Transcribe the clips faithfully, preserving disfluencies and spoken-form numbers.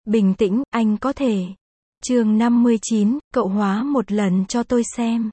Bình tĩnh, anh có thể. Chương năm mươi chín, cậu hóa một lần cho tôi xem.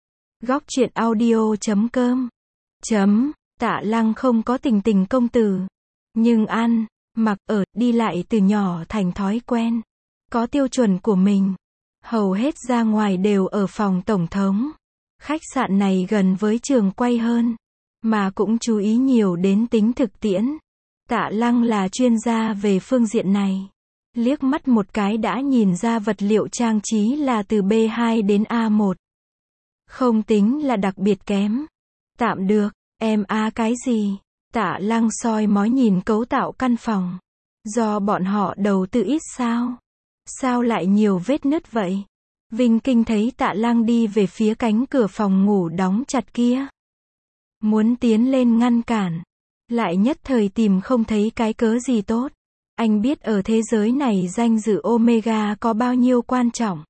Góc truyện audio chấm com. Chấm, Tạ Lăng không có tình tình công tử. Nhưng ăn, mặc, ở, đi lại từ nhỏ thành thói quen. Có tiêu chuẩn của mình. Hầu hết ra ngoài đều ở phòng tổng thống. Khách sạn này gần với trường quay hơn. Mà cũng chú ý nhiều đến tính thực tiễn. Tạ Lăng là chuyên gia về phương diện này. Liếc mắt một cái đã nhìn ra vật liệu trang trí là từ B hai đến A một. Không tính là đặc biệt kém. Tạm được, em A cái gì? Tạ Lăng soi mói nhìn cấu tạo căn phòng. Do bọn họ đầu tư ít sao? Sao lại nhiều vết nứt vậy? Vinh Kinh thấy Tạ Lăng đi về phía cánh cửa phòng ngủ đóng chặt kia. Muốn tiến lên ngăn cản. Lại nhất thời tìm không thấy cái cớ gì tốt. Anh biết ở thế giới này danh dự Omega có bao nhiêu quan trọng.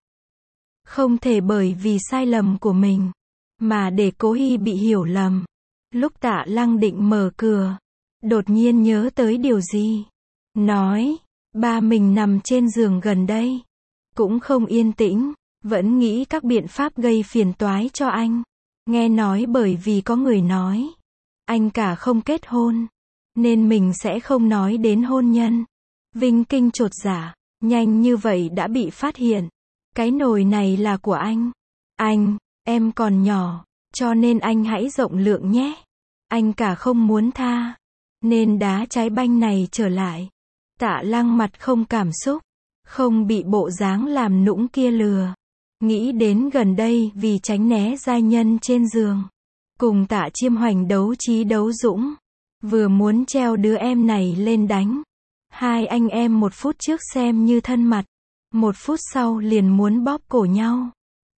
Không thể bởi vì sai lầm của mình, mà để Cố Hy bị hiểu lầm. Lúc Tạ Lăng định mở cửa, đột nhiên nhớ tới điều gì. Nói, ba mình nằm trên giường gần đây. Cũng không yên tĩnh, vẫn nghĩ các biện pháp gây phiền toái cho anh. Nghe nói bởi vì có người nói, anh cả không kết hôn, nên mình sẽ không nói đến hôn nhân. Vinh Kinh chột dạ, nhanh như vậy đã bị phát hiện. Cái nồi này là của anh. Anh, em còn nhỏ, cho nên anh hãy rộng lượng nhé. Anh cả không muốn tha, nên đá trái banh này trở lại. Tạ Lăng mặt không cảm xúc, không bị bộ dáng làm nũng kia lừa. Nghĩ đến gần đây vì tránh né giai nhân trên giường. Cùng Tạ Chiêm Hoành đấu trí đấu dũng. Vừa muốn treo đứa em này lên đánh. Hai anh em một phút trước xem như thân mật. Một phút sau liền muốn bóp cổ nhau.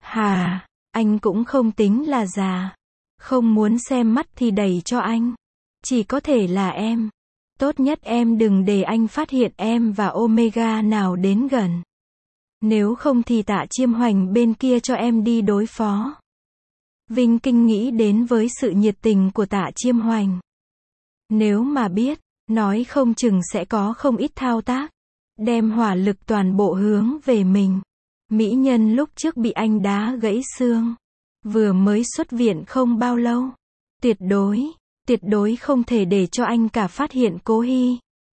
Hà, anh cũng không tính là già. Không muốn xem mắt thì đẩy cho anh. Chỉ có thể là em. Tốt nhất em đừng để anh phát hiện em và Omega nào đến gần. Nếu không thì Tạ Chiêm Hoành bên kia cho em đi đối phó. Vinh Kinh nghĩ đến với sự nhiệt tình của Tạ Chiêm Hoành. Nếu mà biết, nói không chừng sẽ có không ít thao tác. Đem hỏa lực toàn bộ hướng về mình. Mỹ nhân lúc trước bị anh đá gãy xương. Vừa mới xuất viện không bao lâu. Tuyệt đối, tuyệt đối không thể để cho anh cả phát hiện Cố Hy.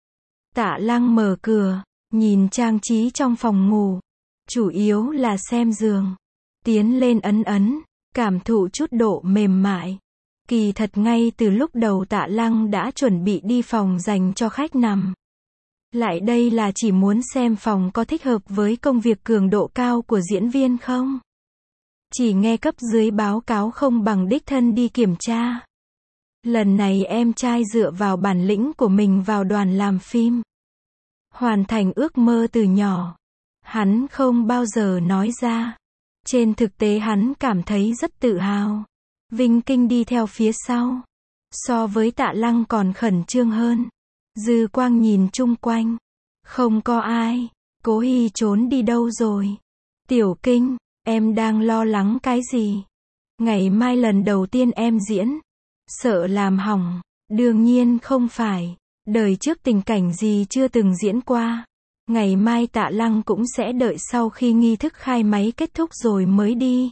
Tạ Lăng mở cửa, nhìn trang trí trong phòng ngủ. Chủ yếu là xem giường. Tiến lên ấn ấn, cảm thụ chút độ mềm mại. Kỳ thật ngay từ lúc đầu Tạ Lăng đã chuẩn bị đi phòng dành cho khách nằm. Lại đây là chỉ muốn xem phòng có thích hợp với công việc cường độ cao của diễn viên không. Chỉ nghe cấp dưới báo cáo không bằng đích thân đi kiểm tra. Lần này em trai dựa vào bản lĩnh của mình vào đoàn làm phim. Hoàn thành ước mơ từ nhỏ. Hắn không bao giờ nói ra. Trên thực tế hắn cảm thấy rất tự hào. Vinh Kinh đi theo phía sau. So với Tạ Lăng còn khẩn trương hơn. Dư quang nhìn chung quanh. Không có ai. Cố Hy trốn đi đâu rồi? Tiểu Kinh, em đang lo lắng cái gì? Ngày mai lần đầu tiên em diễn. Sợ làm hỏng. Đương nhiên không phải. Đời trước tình cảnh gì chưa từng diễn qua. Ngày mai Tạ Lăng cũng sẽ đợi sau khi nghi thức khai máy kết thúc rồi mới đi.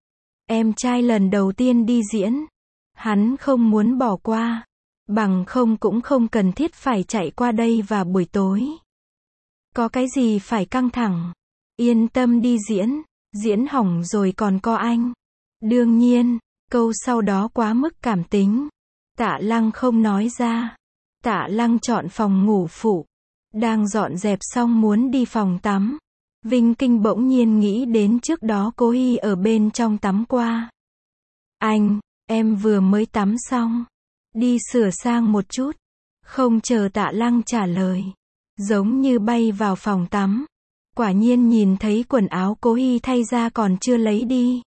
Em trai lần đầu tiên đi diễn. Hắn không muốn bỏ qua. Bằng không cũng không cần thiết phải chạy qua đây vào buổi tối. Có cái gì phải căng thẳng. Yên tâm đi diễn. Diễn hỏng rồi còn có anh. Đương nhiên, câu sau đó quá mức cảm tính. Tạ Lăng không nói ra. Tạ Lăng chọn phòng ngủ phụ. Đang dọn dẹp xong muốn đi phòng tắm. Vinh Kinh bỗng nhiên nghĩ đến trước đó Cố Hy ở bên trong tắm qua. Anh, em vừa mới tắm xong. Đi sửa sang một chút. Không chờ Tạ Lăng trả lời. Giống như bay vào phòng tắm. Quả nhiên nhìn thấy quần áo Cố Hy thay ra còn chưa lấy đi.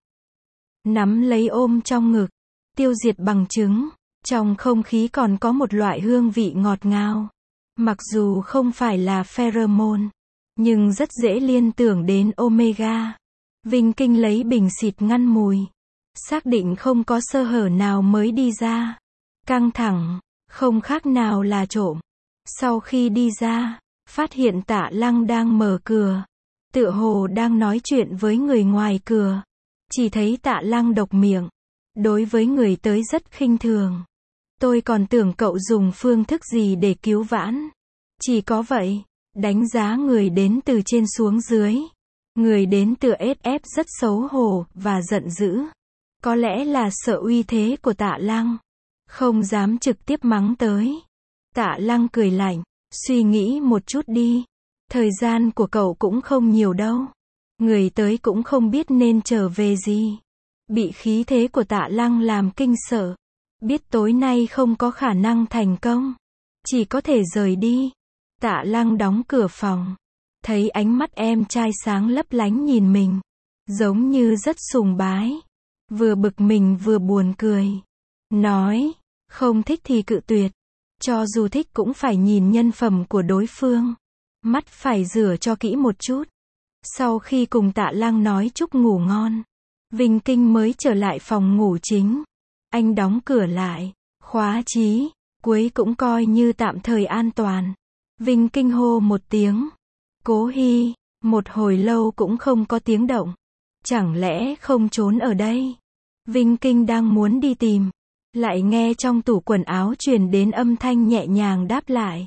Nắm lấy ôm trong ngực. Tiêu diệt bằng chứng. Trong không khí còn có một loại hương vị ngọt ngào. Mặc dù không phải là pheromone, nhưng rất dễ liên tưởng đến Omega. Vinh Kinh lấy bình xịt ngăn mùi. Xác định không có sơ hở nào mới đi ra. Căng thẳng, không khác nào là trộm. Sau khi đi ra, phát hiện Tạ Lăng đang mở cửa, tựa hồ đang nói chuyện với người ngoài cửa. Chỉ thấy Tạ Lăng độc miệng, đối với người tới rất khinh thường. Tôi còn tưởng cậu dùng phương thức gì để cứu vãn. Chỉ có vậy, đánh giá người đến từ trên xuống dưới. Người đến từ ét ép rất xấu hổ và giận dữ. Có lẽ là sợ uy thế của Tạ Lăng, không dám trực tiếp mắng tới. Tạ Lăng cười lạnh, suy nghĩ một chút đi. Thời gian của cậu cũng không nhiều đâu. Người tới cũng không biết nên trở về gì. Bị khí thế của Tạ Lăng làm kinh sợ. Biết tối nay không có khả năng thành công. Chỉ có thể rời đi. Tạ Lăng đóng cửa phòng. Thấy ánh mắt em trai sáng lấp lánh nhìn mình. Giống như rất sùng bái. Vừa bực mình vừa buồn cười. Nói, không thích thì cự tuyệt. Cho dù thích cũng phải nhìn nhân phẩm của đối phương. Mắt phải rửa cho kỹ một chút. Sau khi cùng Tạ Lăng nói chúc ngủ ngon, Vinh Kinh mới trở lại phòng ngủ chính. Anh đóng cửa lại, khóa chí, cuối cũng coi như tạm thời an toàn. Vinh Kinh hô một tiếng. Cố Hy, một hồi lâu cũng không có tiếng động. Chẳng lẽ không trốn ở đây? Vinh Kinh đang muốn đi tìm, lại nghe trong tủ quần áo truyền đến âm thanh nhẹ nhàng đáp lại.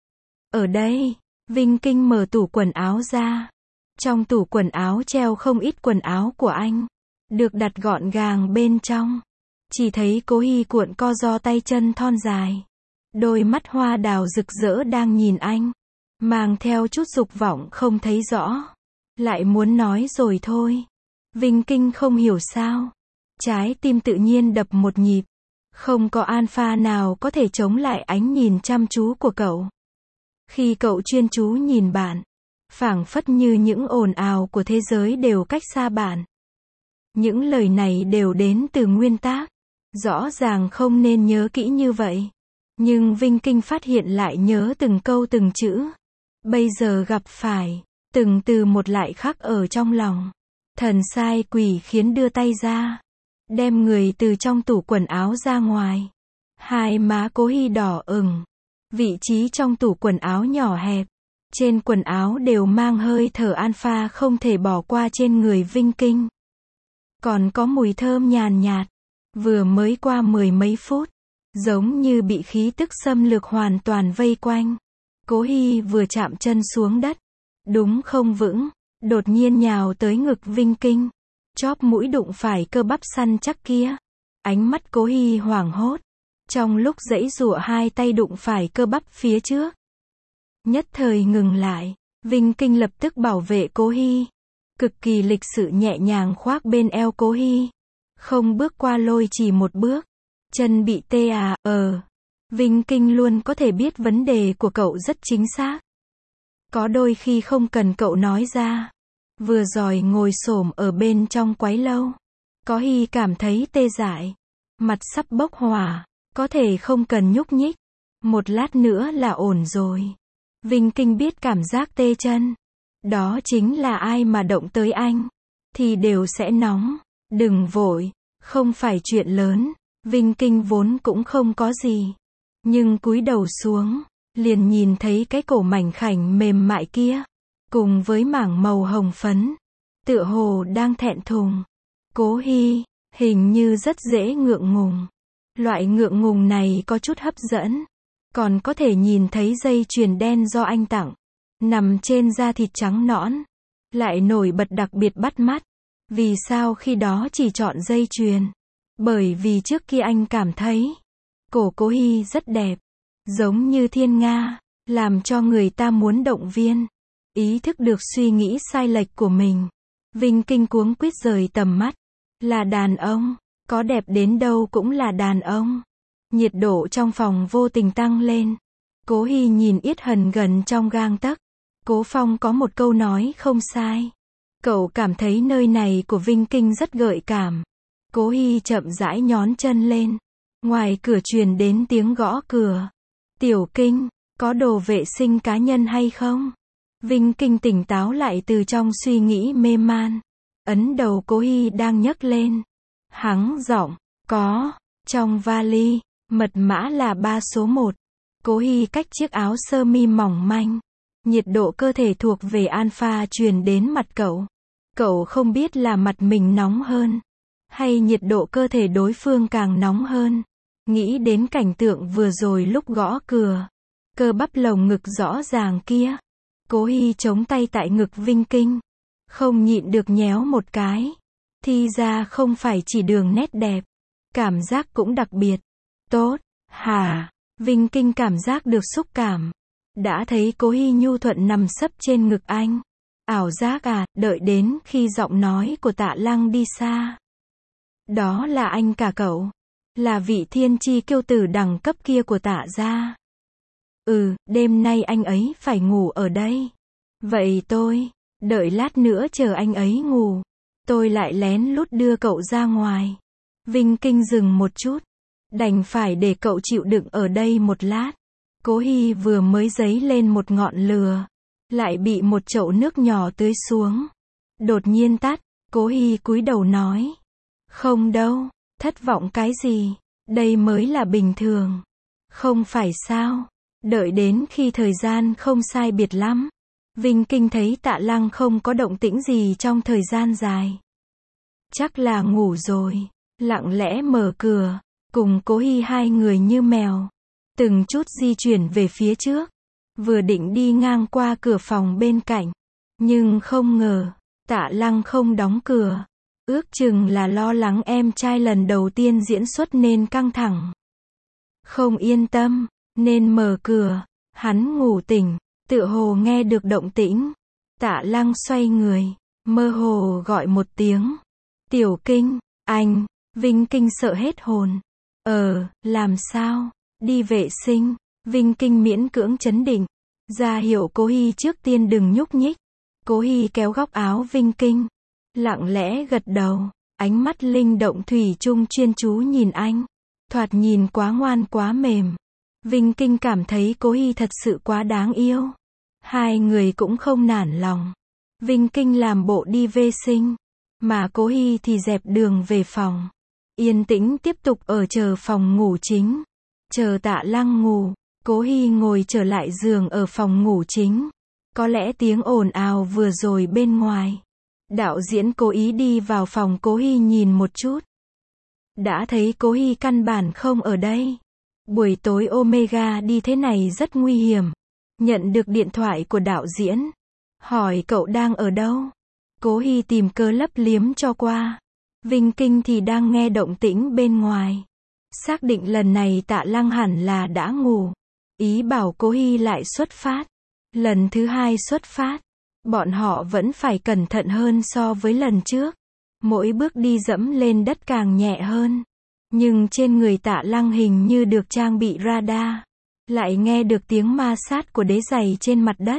Ở đây. Vinh Kinh mở tủ quần áo ra. Trong tủ quần áo treo không ít quần áo của anh, được đặt gọn gàng bên trong. Chỉ thấy Cố Hy cuộn co ro tay chân thon dài. Đôi mắt hoa đào rực rỡ đang nhìn anh, mang theo chút dục vọng không thấy rõ. Lại muốn nói rồi thôi. Vinh Kinh không hiểu sao. Trái tim tự nhiên đập một nhịp. Không có alpha nào có thể chống lại ánh nhìn chăm chú của cậu. Khi cậu chuyên chú nhìn bạn, phảng phất như những ồn ào của thế giới đều cách xa bạn. Những lời này đều đến từ nguyên tác. Rõ ràng không nên nhớ kỹ như vậy. Nhưng Vinh Kinh phát hiện lại nhớ từng câu từng chữ. Bây giờ gặp phải, từng từ một lại khắc ở trong lòng. Thần sai quỷ khiến đưa tay ra, đem người từ trong tủ quần áo ra ngoài. Hai má Cố Hy đỏ ửng. Vị trí trong tủ quần áo nhỏ hẹp. Trên quần áo đều mang hơi thở alpha không thể bỏ qua trên người Vinh Kinh. Còn có mùi thơm nhàn nhạt. Vừa mới qua mười mấy phút, giống như bị khí tức xâm lược hoàn toàn vây quanh. Cố Hy vừa chạm chân xuống đất, đúng không vững, đột nhiên nhào tới ngực Vinh Kinh. Chóp mũi đụng phải cơ bắp săn chắc kia. Ánh mắt Cố Hy hoảng hốt. Trong lúc giãy giụa hai tay đụng phải cơ bắp phía trước. Nhất thời ngừng lại, Vinh Kinh lập tức bảo vệ Cố Hy. Cực kỳ lịch sự nhẹ nhàng khoác bên eo Cố Hy. Không bước qua lôi chỉ một bước. Chân bị tê à, ờ. Vinh Kinh luôn có thể biết vấn đề của cậu rất chính xác. Có đôi khi không cần cậu nói ra. Vừa rồi ngồi xổm ở bên trong quái lâu. Có Hy cảm thấy tê dại. Mặt sắp bốc hỏa. Có thể không cần nhúc nhích. Một lát nữa là ổn rồi. Vinh Kinh biết cảm giác tê chân. Đó chính là ai mà động tới anh, thì đều sẽ nóng. Đừng vội, không phải chuyện lớn. Vinh Kinh vốn cũng không có gì. Nhưng cúi đầu xuống, liền nhìn thấy cái cổ mảnh khảnh mềm mại kia. Cùng với mảng màu hồng phấn. Tựa hồ đang thẹn thùng. Cố Hy, hình như rất dễ ngượng ngùng. Loại ngượng ngùng này có chút hấp dẫn. Còn có thể nhìn thấy dây chuyền đen do anh tặng. Nằm trên da thịt trắng nõn. Lại nổi bật đặc biệt bắt mắt. Vì sao khi đó chỉ chọn dây chuyền? Bởi vì trước kia anh cảm thấy cổ Cố Hy rất đẹp. Giống như thiên nga. Làm cho người ta muốn động viên. Ý thức được suy nghĩ sai lệch của mình. Vinh Kinh cuống quýt rời tầm mắt. Là đàn ông. Có đẹp đến đâu cũng là đàn ông. Nhiệt độ trong phòng vô tình tăng lên. Cố Hy nhìn Yết Hần gần trong gang tấc. Cố Phong có một câu nói không sai. Cậu cảm thấy nơi này của Vinh Kinh rất gợi cảm. Cố Hy chậm rãi nhón chân lên. Ngoài cửa truyền đến tiếng gõ cửa. Tiểu Kinh, có đồ vệ sinh cá nhân hay không? Vinh Kinh tỉnh táo lại từ trong suy nghĩ mê man. Ấn đầu Cố Hy đang nhấc lên. Hắng giọng, có, trong vali, mật mã là ba số một. Cố Hy cách chiếc áo sơ mi mỏng manh. Nhiệt độ cơ thể thuộc về alpha truyền đến mặt cậu. Cậu không biết là mặt mình nóng hơn, hay nhiệt độ cơ thể đối phương càng nóng hơn. Nghĩ đến cảnh tượng vừa rồi lúc gõ cửa, cơ bắp lồng ngực rõ ràng kia. Cố Hi chống tay tại ngực Vinh Kinh, không nhịn được nhéo một cái. Thì ra không phải chỉ đường nét đẹp, cảm giác cũng đặc biệt. Tốt, hả? Vinh Kinh cảm giác được xúc cảm. Đã thấy Cố Hi nhu thuận nằm sấp trên ngực anh. Ảo giác à, đợi đến khi giọng nói của Tạ Lăng đi xa. Đó là anh cả cậu. Là vị thiên chi kiêu tử đẳng cấp kia của Tạ gia. Ừ, đêm nay anh ấy phải ngủ ở đây. Vậy tôi, đợi lát nữa chờ anh ấy ngủ, tôi lại lén lút đưa cậu ra ngoài. Vinh Kinh dừng một chút. Đành phải để cậu chịu đựng ở đây một lát. Cố Hi vừa mới dấy lên một ngọn lửa, lại bị một chậu nước nhỏ tưới xuống. Đột nhiên tắt, Cố Hi cúi đầu nói. Không đâu, thất vọng cái gì, đây mới là bình thường. Không phải sao, đợi đến khi thời gian không sai biệt lắm. Vinh Kinh thấy Tạ Lăng không có động tĩnh gì trong thời gian dài. Chắc là ngủ rồi, lặng lẽ mở cửa, cùng Cố Hi hai người như mèo, từng chút di chuyển về phía trước. Vừa định đi ngang qua cửa phòng bên cạnh, nhưng không ngờ, Tạ Lăng không đóng cửa. Ước chừng là lo lắng em trai lần đầu tiên diễn xuất nên căng thẳng. Không yên tâm, nên mở cửa. Hắn ngủ tỉnh, tựa hồ nghe được động tĩnh. Tạ Lăng xoay người, mơ hồ gọi một tiếng. Tiểu Kinh, anh. Vinh Kinh sợ hết hồn. Ờ, làm sao? Đi vệ sinh. Vinh Kinh miễn cưỡng trấn định, ra hiệu Cố Hi trước tiên đừng nhúc nhích. Cố Hi kéo góc áo Vinh Kinh, lặng lẽ gật đầu, ánh mắt linh động thủy chung chuyên chú nhìn anh. Thoạt nhìn quá ngoan quá mềm. Vinh Kinh cảm thấy Cố Hi thật sự quá đáng yêu. Hai người cũng không nản lòng. Vinh Kinh làm bộ đi vệ sinh, mà Cố Hi thì dẹp đường về phòng. Yên tĩnh tiếp tục ở chờ phòng ngủ chính. Chờ Tạ Lăng ngủ, Cố Hi ngồi trở lại giường ở phòng ngủ chính. Có lẽ tiếng ồn ào vừa rồi bên ngoài. Đạo diễn cố ý đi vào phòng Cố Hi nhìn một chút. Đã thấy Cố Hi căn bản không ở đây. Buổi tối Omega đi thế này rất nguy hiểm. Nhận được điện thoại của đạo diễn, hỏi cậu đang ở đâu. Cố Hi tìm cớ lấp liếm cho qua. Vinh Kinh thì đang nghe động tĩnh bên ngoài. Xác định lần này Tạ Lăng hẳn là đã ngủ. Ý bảo Cố Hi lại xuất phát. Lần thứ hai xuất phát, bọn họ vẫn phải cẩn thận hơn so với lần trước. Mỗi bước đi dẫm lên đất càng nhẹ hơn. Nhưng trên người Tạ Lăng hình như được trang bị radar. Lại nghe được tiếng ma sát của đế giày trên mặt đất.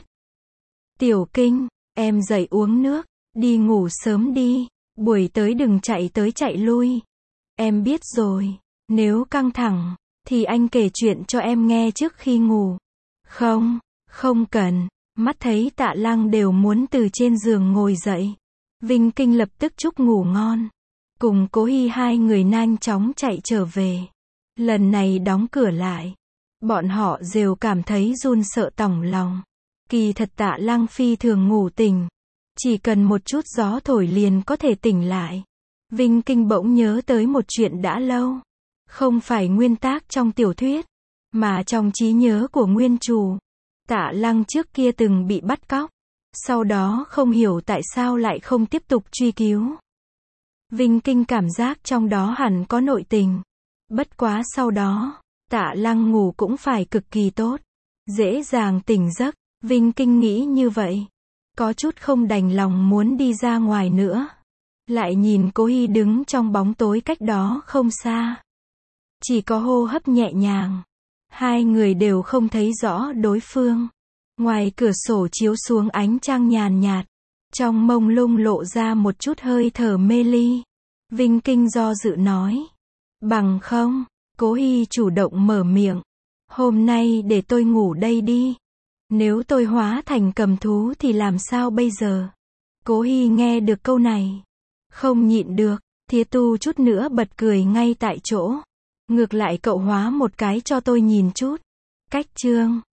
Tiểu Kinh, em dậy uống nước, đi ngủ sớm đi. Buổi tới đừng chạy tới chạy lui. Em biết rồi, nếu căng thẳng, thì anh kể chuyện cho em nghe trước khi ngủ. Không, không cần. Mắt thấy Tạ Lăng đều muốn từ trên giường ngồi dậy. Vinh Kinh lập tức chúc ngủ ngon. Cùng Cố Hi hai người nhanh chóng chạy trở về. Lần này đóng cửa lại. Bọn họ đều cảm thấy run sợ tỏng lòng. Kỳ thật Tạ Lăng phi thường ngủ tỉnh. Chỉ cần một chút gió thổi liền có thể tỉnh lại. Vinh Kinh bỗng nhớ tới một chuyện đã lâu. Không phải nguyên tác trong tiểu thuyết, mà trong trí nhớ của nguyên chủ. Tạ Lăng trước kia từng bị bắt cóc. Sau đó không hiểu tại sao lại không tiếp tục truy cứu. Vinh Kinh cảm giác trong đó hẳn có nội tình. Bất quá sau đó, Tạ Lăng ngủ cũng phải cực kỳ tốt. Dễ dàng tỉnh giấc. Vinh Kinh nghĩ như vậy. Có chút không đành lòng muốn đi ra ngoài nữa. Lại nhìn Cố Hi đứng trong bóng tối cách đó không xa. Chỉ có hô hấp nhẹ nhàng. Hai người đều không thấy rõ đối phương. Ngoài cửa sổ chiếu xuống ánh trăng nhàn nhạt. Trong mông lung lộ ra một chút hơi thở mê ly. Vinh Kinh do dự nói. Bằng không, Cố Hi chủ động mở miệng. Hôm nay để tôi ngủ đây đi. Nếu tôi hóa thành cầm thú thì làm sao bây giờ? Cố Hi nghe được câu này. Không nhịn được, Thía Tu chút nữa bật cười ngay tại chỗ. Ngược lại cậu hóa một cái cho tôi nhìn chút. Cách chương